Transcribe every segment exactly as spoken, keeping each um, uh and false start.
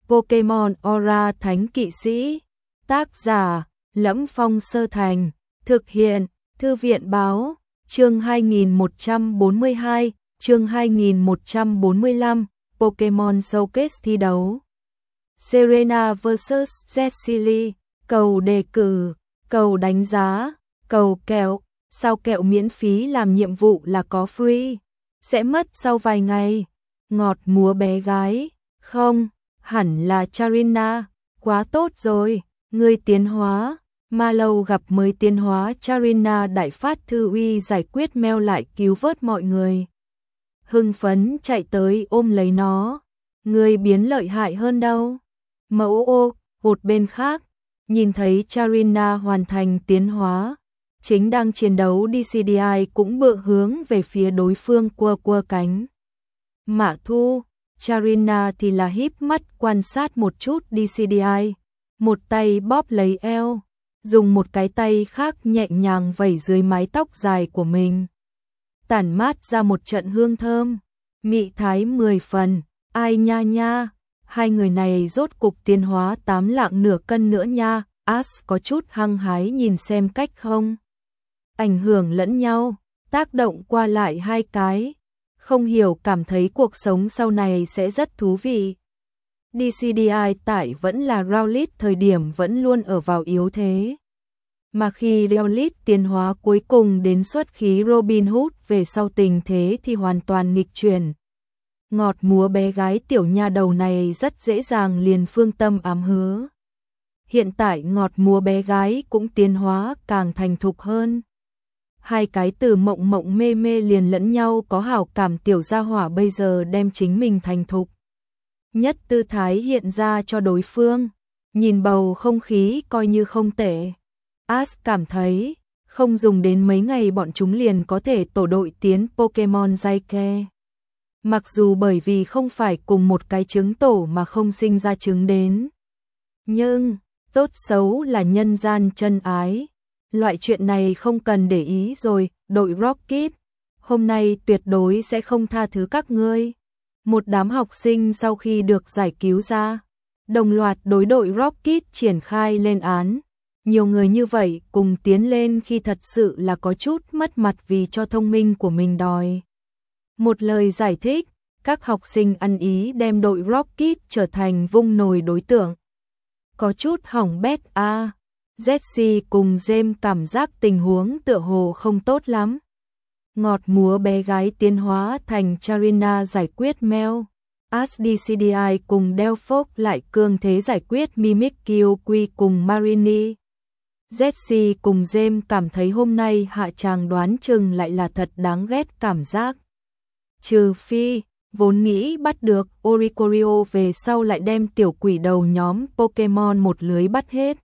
Pokemon Aura Thánh Kỵ Sĩ. Tác giả: Lẫm Phong Sơ Thành. Thực hiện: Thư viện Báo. Chương hai nghìn một trăm bốn mươi hai, chương hai nghìn một trăm bốn mươi lăm, Pokemon Showcase thi đấu. Serena versus Cecily. Cầu đề cử, cầu đánh giá, cầu kẹo. Sao kẹo miễn phí làm nhiệm vụ là có free? Sẽ mất sau vài ngày. Ngọt múa bé gái. Không, hẳn là Charina. Quá tốt rồi, ngươi tiến hóa. Ma lâu gặp mới tiến hóa Charina đại phát thư uy giải quyết Mèo lại cứu vớt mọi người. Hưng phấn chạy tới ôm lấy nó. Ngươi biến lợi hại hơn đâu. Mẫu ô, một bên khác, nhìn thấy Charina hoàn thành tiến hóa. Chính đang chiến đấu đê xê đê i cũng bựa hướng về phía đối phương quơ quơ cánh. Mã Thu, Charina thì là híp mắt quan sát một chút đê xê đê i. Một tay bóp lấy eo, dùng một cái tay khác nhẹ nhàng vẩy dưới mái tóc dài của mình. Tản mát ra một trận hương thơm, mị thái mười phần, ai nha nha, hai người này rốt cục tiến hóa tám lạng nửa cân nữa nha. Ash có chút hăng hái nhìn xem cách không ảnh hưởng lẫn nhau, tác động qua lại hai cái, không hiểu cảm thấy cuộc sống sau này sẽ rất thú vị. đê xê đê i tại vẫn là Rowlet thời điểm vẫn luôn ở vào yếu thế. Mà khi Rowlet tiến hóa cuối cùng đến xuất khí Robin Hood về sau tình thế thì hoàn toàn nghịch chuyển. Ngọt múa bé gái tiểu nha đầu này rất dễ dàng liền phương tâm ám hứa. Hiện tại ngọt múa bé gái cũng tiến hóa càng thành thục hơn. Hai cái từ mộng mộng mê mê liền lẫn nhau có hảo cảm tiểu gia hỏa bây giờ đem chính mình thành thục nhất tư thái hiện ra cho đối phương, nhìn bầu không khí coi như không tệ. Ash cảm thấy, không dùng đến mấy ngày bọn chúng liền có thể tổ đội tiến Pokemon Jaike. Mặc dù bởi vì không phải cùng một cái trứng tổ mà không sinh ra trứng đến. Nhưng, tốt xấu là nhân gian chân ái. Loại chuyện này không cần để ý rồi, đội Rocket. Hôm nay tuyệt đối sẽ không tha thứ các ngươi. Một đám học sinh sau khi được giải cứu ra, đồng loạt đối đội Rocket triển khai lên án. Nhiều người như vậy cùng tiến lên khi thật sự là có chút mất mặt vì cho thông minh của mình đòi. Một lời giải thích, các học sinh ăn ý đem đội Rocket trở thành vung nồi đối tượng. Có chút hỏng bét a. À. Jessie cùng James cảm giác tình huống tựa hồ không tốt lắm. Ngọt múa bé gái tiến hóa thành Charina giải quyết Mèo. Ash đê xê đê i cùng Delphos lại cường thế giải quyết Mimikyu Quy cùng Marini. Jessie cùng James cảm thấy hôm nay hạ tràng đoán chừng lại là thật đáng ghét cảm giác. Trừ phi, vốn nghĩ bắt được Oricorio về sau lại đem tiểu quỷ đầu nhóm Pokemon một lưới bắt hết.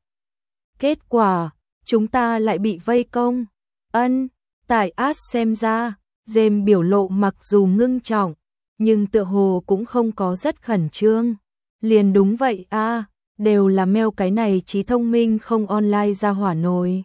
Kết quả, chúng ta lại bị vây công. Ân, tại Ash xem ra, James biểu lộ mặc dù ngưng trọng, nhưng tựa hồ cũng không có rất khẩn trương. Liền đúng vậy a, à, đều là Mèo cái này trí thông minh không online ra hỏa nồi.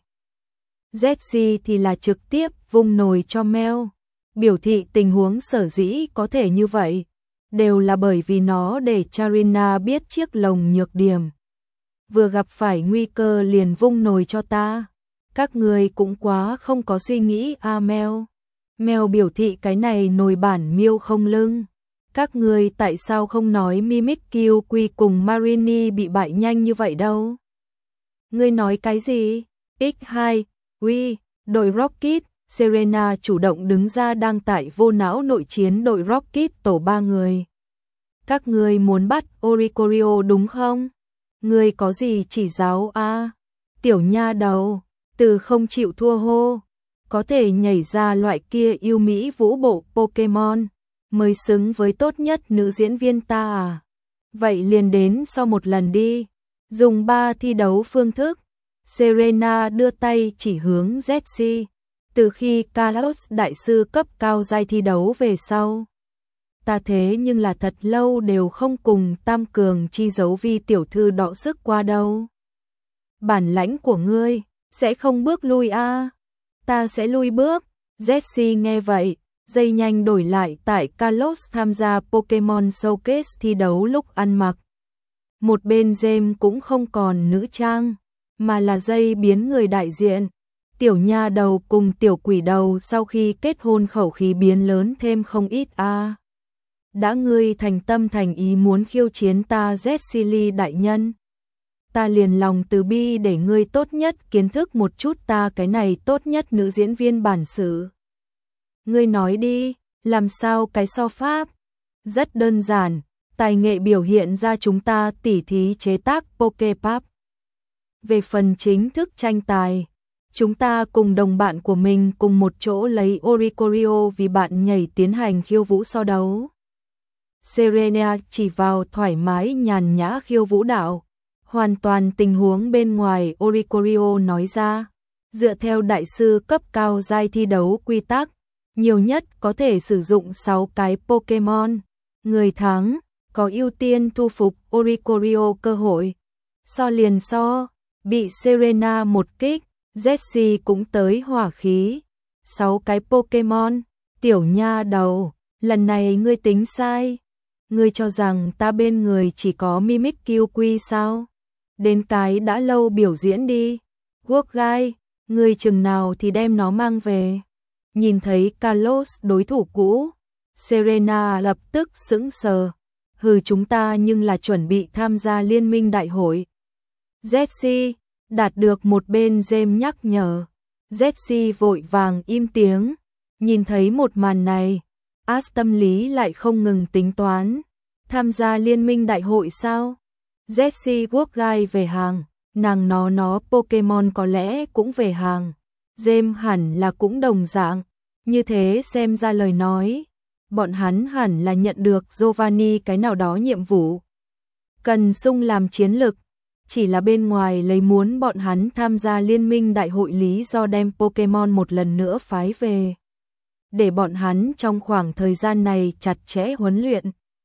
Jessie thì là trực tiếp vung nồi cho Mèo. Biểu thị tình huống sở dĩ có thể như vậy, đều là bởi vì nó để Charina biết chiếc lồng nhược điểm. Vừa gặp phải nguy cơ liền vung nồi cho ta. Các người cũng quá không có suy nghĩ a à, Mèo. Mèo biểu thị cái này nồi bản miêu không lưng. Các người tại sao không nói Mimikyu Quy cùng Marini bị bại nhanh như vậy đâu? Ngươi nói cái gì? ích hai, Quy, đội Rocket. Serena chủ động đứng ra đang tại vô não nội chiến đội Rocket tổ ba người. Các ngươi muốn bắt Oricorio đúng không? Ngươi có gì chỉ giáo a? À? Tiểu nha đầu, từ không chịu thua hô, có thể nhảy ra loại kia yêu mỹ vũ bộ Pokemon, mới xứng với tốt nhất nữ diễn viên ta à? Vậy liền đến sau một lần đi, dùng ba thi đấu phương thức. Serena đưa tay chỉ hướng Jessie. Từ khi Kalos đại sư cấp cao giai thi đấu về sau, ta thế nhưng là thật lâu đều không cùng tam cường chi dấu vi tiểu thư đọ sức qua đâu. Bản lãnh của ngươi sẽ không bước lui a? À? Ta sẽ lui bước. Jessie nghe vậy, dây nhanh đổi lại tại Kalos tham gia Pokemon Showcase thi đấu lúc ăn mặc. Một bên James cũng không còn nữ trang, mà là dây biến người đại diện. Tiểu nha đầu cùng tiểu quỷ đầu sau khi kết hôn khẩu khí biến lớn thêm không ít a. À. Đã ngươi thành tâm thành ý muốn khiêu chiến ta Jessie đại nhân. Ta liền lòng từ bi để ngươi tốt nhất kiến thức một chút ta cái này tốt nhất nữ diễn viên bản xứ. Ngươi nói đi, làm sao cái so pháp? Rất đơn giản, tài nghệ biểu hiện ra chúng ta tỉ thí chế tác Poképap. Về phần chính thức tranh tài, chúng ta cùng đồng bạn của mình cùng một chỗ lấy Oricorio vì bạn nhảy tiến hành khiêu vũ so đấu. Serena chỉ vào thoải mái nhàn nhã khiêu vũ đạo, hoàn toàn tình huống bên ngoài Oricorio nói ra, dựa theo đại sư cấp cao giai thi đấu quy tắc, nhiều nhất có thể sử dụng sáu cái Pokemon, người thắng có ưu tiên thu phục Oricorio cơ hội. So liền so, bị Serena một kích, Jessie cũng tới hỏa khí. Sáu cái Pokemon, tiểu nha đầu, lần này ngươi tính sai. Ngươi cho rằng ta bên người chỉ có Mimikyu sao? Đến cái đã lâu biểu diễn đi. Quốc gai, ngươi chừng nào thì đem nó mang về. Nhìn thấy Carlos đối thủ cũ, Serena lập tức sững sờ. Hừ, chúng ta nhưng là chuẩn bị tham gia liên minh đại hội. Jessie đạt được một bên James nhắc nhở. Jessie vội vàng im tiếng. Nhìn thấy một màn này, Ash tâm lý lại không ngừng tính toán. Tham gia liên minh đại hội sao? Jessie quốc gai về hàng, nàng nó nó Pokemon có lẽ cũng về hàng. James hẳn là cũng đồng dạng. Như thế xem ra lời nói, bọn hắn hẳn là nhận được Giovanni cái nào đó nhiệm vụ. Cần sung làm chiến lực, chỉ là bên ngoài lấy muốn bọn hắn tham gia liên minh đại hội lý do đem Pokemon một lần nữa phái về. Để bọn hắn trong khoảng thời gian này chặt chẽ huấn luyện.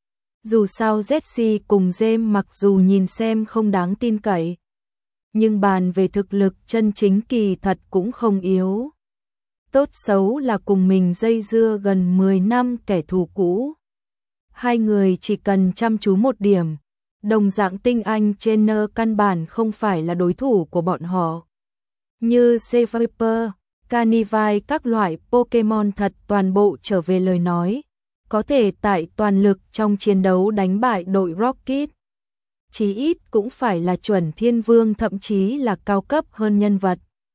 Dù sao Jessie cùng James mặc dù nhìn xem không đáng tin cậy, nhưng bàn về thực lực chân chính kỳ thật cũng không yếu. Tốt xấu là cùng mình dây dưa gần mười năm kẻ thù cũ. Hai người chỉ cần chăm chú một điểm, đồng dạng tinh anh trainer căn bản không phải là đối thủ của bọn họ. Như Seviper, Carnivine các loại Pokemon thật toàn bộ trở về lời nói, có thể tại toàn lực trong chiến đấu đánh bại đội Rocket. Chí ít cũng phải là chuẩn thiên vương thậm chí là cao cấp hơn nhân vật.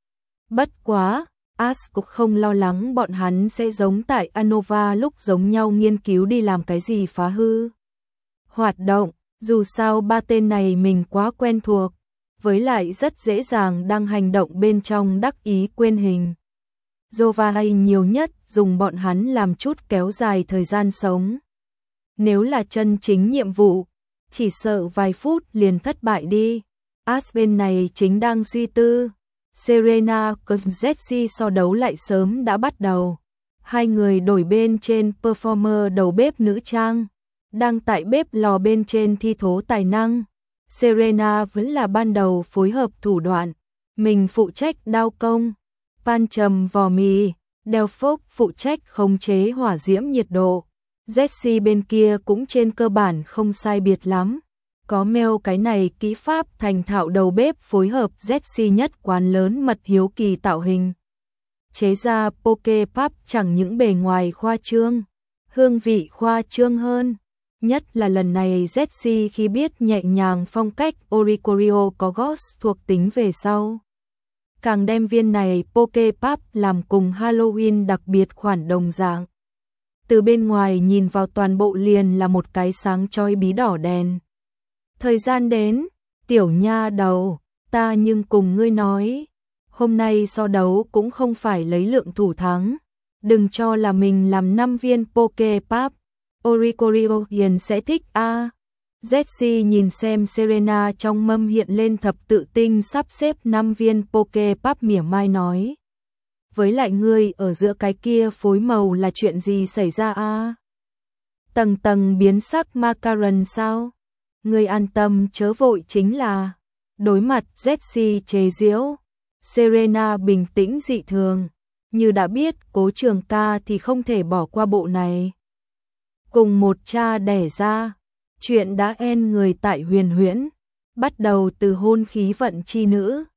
Bất quá, Ash cũng không lo lắng bọn hắn sẽ giống tại Unova lúc giống nhau nghiên cứu đi làm cái gì phá hư hoạt động, dù sao ba tên này mình quá quen thuộc, với lại rất dễ dàng đang hành động bên trong đắc ý quên hình. Giovanni nhiều nhất dùng bọn hắn làm chút kéo dài thời gian sống. Nếu là chân chính nhiệm vụ, chỉ sợ vài phút liền thất bại đi. Ash bên này chính đang suy tư. Serena cùng Jessie so đấu lại sớm đã bắt đầu. Hai người đổi bên trên performer đầu bếp nữ trang, đang tại bếp lò bên trên thi thố tài năng. Serena vẫn là ban đầu phối hợp thủ đoạn, mình phụ trách đao công, pan trầm vò mì, Đeo Phốc phụ trách khống chế hỏa diễm nhiệt độ. Jessie bên kia cũng trên cơ bản không sai biệt lắm. Có Mel cái này kỹ pháp thành thạo đầu bếp phối hợp Jessie nhất quán lớn mật hiếu kỳ tạo hình. Chế ra Poképap chẳng những bề ngoài khoa trương, hương vị khoa trương hơn. Nhất là lần này Jessie khi biết nhẹ nhàng phong cách Oricorio có Ghost thuộc tính về sau, càng đem viên này Poképap làm cùng Halloween đặc biệt khoản đồng dạng. Từ bên ngoài nhìn vào toàn bộ liền là một cái sáng chói bí đỏ đèn. Thời gian đến, tiểu nha đầu, ta nhưng cùng ngươi nói, hôm nay so đấu cũng không phải lấy lượng thủ thắng, đừng cho là mình làm năm viên Poképap, Oricorio hiền sẽ thích a. À. Jessie nhìn xem Serena trong mâm hiện lên thập tự tinh sắp xếp năm viên Poképap mỉa mai nói. Với lại ngươi ở giữa cái kia phối màu là chuyện gì xảy ra a? À? Tầng tầng biến sắc macaron sao? Ngươi an tâm chớ vội chính là. Đối mặt Jessie chế giễu, Serena bình tĩnh dị thường, như đã biết Cố Trường Ca thì không thể bỏ qua bộ này. Cùng một cha đẻ ra, Chuyện đã end người tại Huyền Huyễn, bắt đầu từ hôn khí vận chi nữ.